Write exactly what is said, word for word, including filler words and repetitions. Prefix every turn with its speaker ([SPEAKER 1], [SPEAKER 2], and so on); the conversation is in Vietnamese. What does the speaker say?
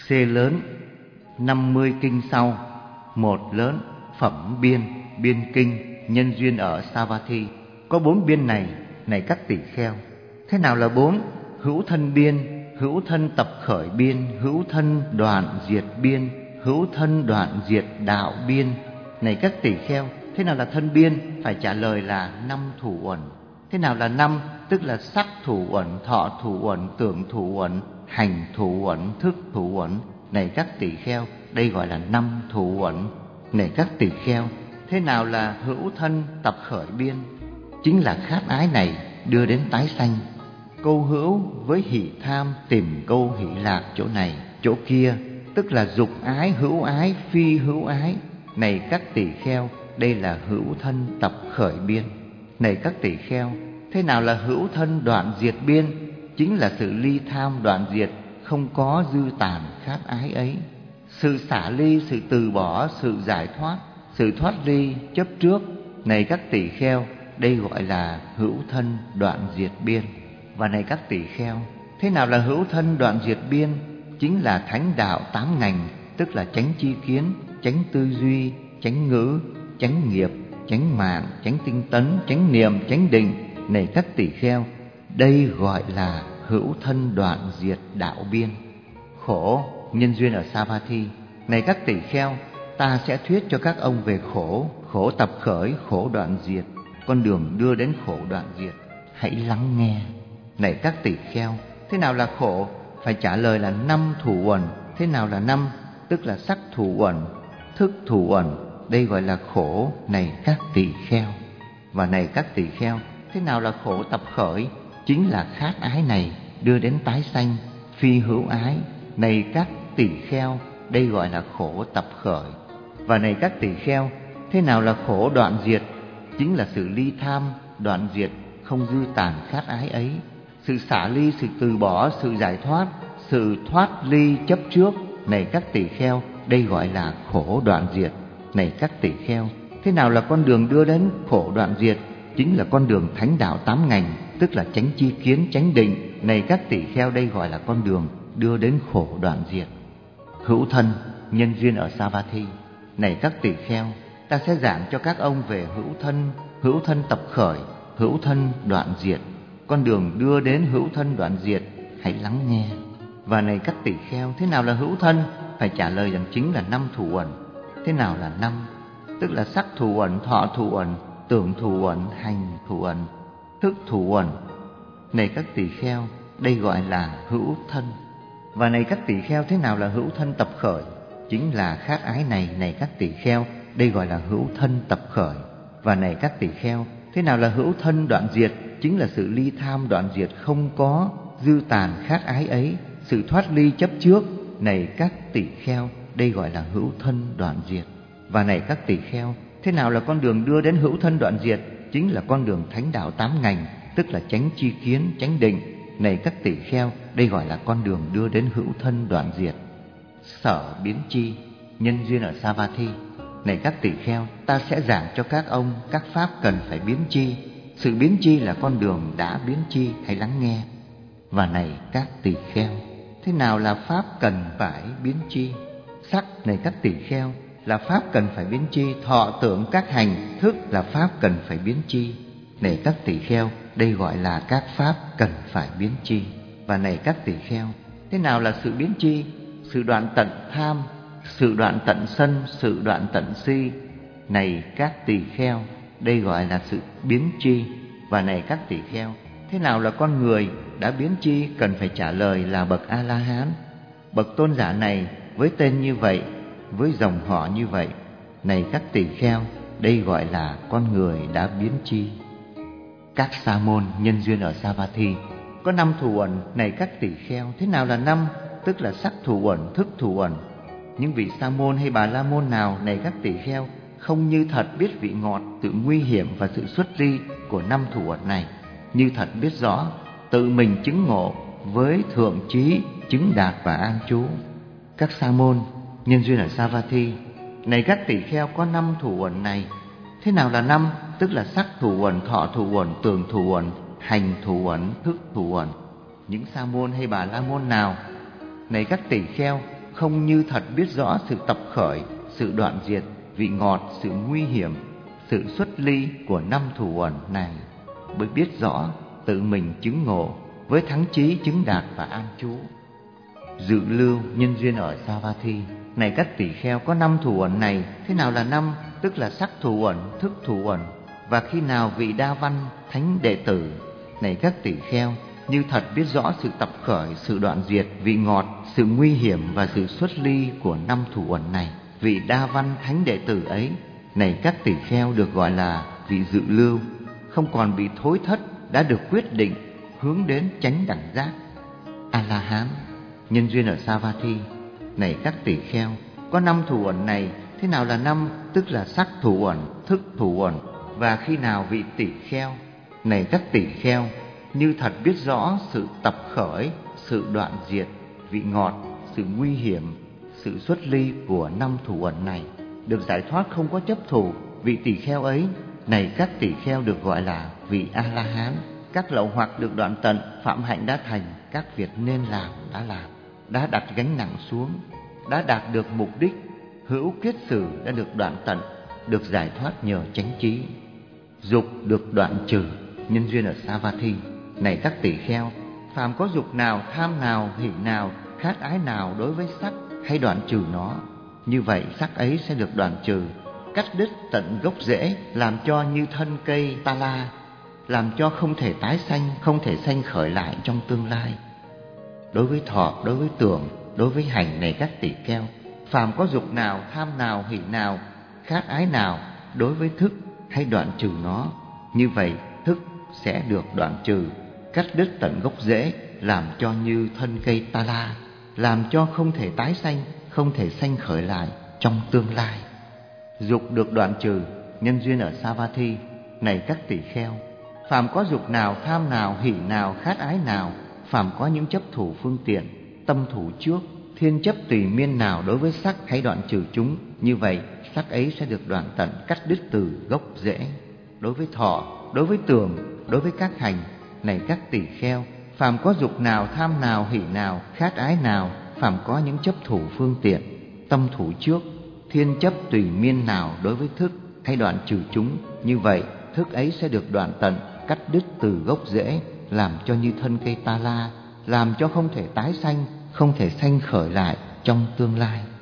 [SPEAKER 1] C lớn, năm mươi kinh sau. Một lớn, phẩm biên, biên kinh, nhân duyên ở Savatthi. Có bốn biên này, này các tỳ kheo. Thế nào là bốn? Hữu thân biên, hữu thân tập khởi biên, hữu thân đoạn diệt biên, hữu thân đoạn diệt đạo biên. Này các tỳ kheo, thế nào là thân biên? Phải trả lời là năm thủ uẩn. Thế nào là năm? Tức là sắc thủ uẩn, thọ thủ uẩn, tưởng thủ uẩn, hành thủ uẩn, thức thủ uẩn. Này các tỳ kheo, đây gọi là năm thủ uẩn. Này các tỳ kheo, thế nào là hữu thân tập khởi biên? Chính là khát ái này đưa đến tái sanh. Câu hữu với hỷ tham tìm câu hỷ lạc chỗ này, chỗ kia, tức là dục ái, hữu ái, phi hữu ái. Này các tỳ kheo, đây là hữu thân tập khởi biên. Này các tỳ kheo, thế nào là hữu thân đoạn diệt biên? Chính là sự ly tham đoạn diệt, không có dư tàn khát ái ấy. Sự xả ly, sự từ bỏ, sự giải thoát, sự thoát ly chấp trước. Này các tỳ kheo, đây gọi là hữu thân đoạn diệt biên. Và này các tỳ kheo, thế nào là hữu thân đoạn diệt biên? Chính là thánh đạo tám ngành, tức là chánh chi kiến, chánh tư duy, chánh ngữ, chánh nghiệp, chánh mạng, chánh tinh tấn, chánh niệm, chánh định. Này các tỳ kheo, đây gọi là hữu thân đoạn diệt đạo biên. Khổ, nhân duyên ở Savatthi. Này các tỳ kheo, ta sẽ thuyết cho các ông về khổ, khổ tập khởi, khổ đoạn diệt, con đường đưa đến khổ đoạn diệt. Hãy lắng nghe. Này các tỳ kheo, thế nào là khổ? Phải trả lời là năm thủ uẩn. Thế nào là năm? Tức là sắc thủ uẩn, thức thủ uẩn. Đây gọi là khổ, này các tỳ kheo. Và này các tỳ kheo, thế nào là khổ tập khởi? Chính là khát ái này đưa đến tái sanh, phi hữu ái. Này các tỳ kheo, đây gọi là khổ tập khởi. Và này các tỳ kheo, thế nào là khổ đoạn diệt? Chính là sự ly tham đoạn diệt, không dư tàn khát ái ấy. Sự xả ly, sự từ bỏ, sự giải thoát, sự thoát ly chấp trước. Này các tỳ kheo, đây gọi là khổ đoạn diệt. Này các tỳ kheo, thế nào là con đường đưa đến khổ đoạn diệt? Chính là con đường thánh đạo tám ngành, tức là chánh chi kiến, chánh định. Này các tỳ kheo, đây gọi là con đường đưa đến khổ đoạn diệt. Hữu thân, nhân duyên ở Savatthi. Này các tỳ kheo, ta sẽ giảng cho các ông về hữu thân, hữu thân tập khởi, hữu thân đoạn diệt, con đường đưa đến hữu thân đoạn diệt. Hãy lắng nghe. Và này các tỳ kheo, thế nào là hữu thân? Phải trả lời rằng chính là năm thủ uẩn. Thế nào là năm? Tức là sắc thủ uẩn, thọ thủ uẩn, tưởng thủ uẩn, hành thủ uẩn, thức thủ uẩn. Này các tỳ kheo, đây gọi là hữu thân. Và này các tỳ kheo, thế nào là hữu thân tập khởi? Chính là khát ái này, này các tỳ kheo, đây gọi là hữu thân tập khởi. Và này các tỳ kheo, thế nào là hữu thân đoạn diệt? Chính là sự ly tham đoạn diệt, không có dư tàn khát ái ấy, sự thoát ly chấp trước. Này các tỳ kheo, đây gọi là hữu thân đoạn diệt. Và này các tỳ kheo, thế nào là con đường đưa đến hữu thân đoạn diệt? Chính là con đường thánh đạo tám ngành, tức là chánh chi kiến, chánh định. Này các tỳ kheo, đây gọi là con đường đưa đến hữu thân đoạn diệt. Sở biến chi, nhân duyên ở Savatthi. Này các tỳ kheo, ta sẽ giảng cho các ông các pháp cần phải biến chi. Sự biến chi là con đường đã biến chi, hãy lắng nghe. Và này các tỳ kheo, thế nào là pháp cần phải biến chi? Sắc, này các tỳ kheo, là pháp cần phải biến chi. Thọ tưởng các hành thức là pháp cần phải biến chi. Này các tỳ kheo, đây gọi là các pháp cần phải biến chi. Và này các tỳ kheo, thế nào là sự biến chi? Sự đoạn tận tham, sự đoạn tận sân, sự đoạn tận si. Này các tỳ kheo, đây gọi là sự biến chi. Và này các tỳ kheo, thế nào là con người đã biến chi? Cần phải trả lời là bậc A-la-hán. Bậc tôn giả này với tên như vậy, với dòng họ như vậy. Này các tỳ kheo, đây gọi là con người đã biến chi. Các sa môn nhân duyên ở Savatthi. Có năm thủ uẩn. Này các tỳ kheo, thế nào là năm? Tức là sắc thủ uẩn, thức thủ uẩn. Những vị sa môn hay bà la môn nào, này các tỳ kheo, không như thật biết vị ngọt, sự nguy hiểm và sự xuất ly của năm thủ uẩn này, như thật biết rõ, tự mình chứng ngộ với thượng trí, chứng đạt và an trú. Các sa môn nhân duyên ở Savatthi. Này các tỳ kheo, có năm thủ uẩn này. Thế nào là năm? Tức là sắc thủ uẩn, thọ thủ uẩn, tưởng thủ uẩn, hành thủ uẩn, thức thủ uẩn. Những sa môn hay bà la môn nào, này các tỳ kheo, không như thật biết rõ sự tập khởi, sự đoạn diệt, vị ngọt, sự nguy hiểm, sự xuất ly của năm thủ uẩn này, mới biết rõ tự mình chứng ngộ với thắng chí chứng đạt và an trú. Dự lưu nhân duyên ở Savatthi. Này các tỷ kheo, có năm thủ uẩn này. Thế nào là năm? Tức là sắc thủ uẩn, thức thủ uẩn. Và khi nào vị Đa Văn thánh đệ tử, này các tỷ kheo, như thật biết rõ sự tập khởi, sự đoạn diệt, vị ngọt, sự nguy hiểm và sự xuất ly của năm thủ uẩn này, vị Đa Văn thánh đệ tử ấy, này các tỷ kheo, được gọi là vị dự lưu, không còn bị thối thất, đã được quyết định hướng đến chánh đẳng giác. A La Hán nhân duyên ở Savatthi. Này các tỷ kheo, có năm thủ uẩn này. Thế nào là năm? Tức là sắc thủ uẩn, thức thủ uẩn. Và khi nào vị tỷ kheo, này các tỷ kheo, như thật biết rõ sự tập khởi, sự đoạn diệt, vị ngọt, sự nguy hiểm, sự xuất ly của năm thủ uẩn này, được giải thoát không có chấp thủ, vị tỷ kheo ấy, này các tỷ kheo, được gọi là vị A La Hán. Các lậu hoặc được đoạn tận, phạm hạnh đã thành, các việc nên làm đã làm, đã đặt gánh nặng xuống, đã đạt được mục đích, hữu kiết sử đã được đoạn tận, được giải thoát nhờ chánh trí. Dục được đoạn trừ, nhân duyên ở Savatthi. Này các tỷ kheo, phàm có dục nào, tham nào, hỷ nào, khát ái nào đối với sắc, hay đoạn trừ nó, như vậy sắc ấy sẽ được đoạn trừ, cắt đứt tận gốc rễ, làm cho như thân cây ta la, làm cho không thể tái sanh, không thể sanh khởi lại trong tương lai. Đối với thọ, đối với tưởng, đối với hành, này các tỷ kheo, phàm có dục nào, tham nào, hỷ nào, khát ái nào đối với thức, hay đoạn trừ nó, như vậy thức sẽ được đoạn trừ, cắt đứt tận gốc rễ, làm cho như thân cây ta la, làm cho không thể tái sanh, không thể sanh khởi lại trong tương lai. Dục được đoạn trừ, nhân duyên ở Savatthi. Này các tỷ kheo, phàm có dục nào, tham nào, hỷ nào, khát ái nào, phàm có những chấp thủ phương tiện, tâm thủ trước, thiên chấp tùy miên nào đối với sắc, hãy đoạn trừ chúng, như vậy sắc ấy sẽ được đoạn tận, cắt đứt từ gốc rễ. Đối với thọ, đối với tưởng, đối với các hành, này các tỷ kheo, phàm có dục nào, tham nào, hỷ nào, khát ái nào, phàm có những chấp thủ phương tiện, tâm thủ trước, thiên chấp tùy miên nào đối với thức, hãy đoạn trừ chúng, như vậy thức ấy sẽ được đoạn tận, cắt đứt từ gốc rễ, làm cho như thân cây ta la, làm cho không thể tái sanh, không thể sanh khởi lại trong tương lai.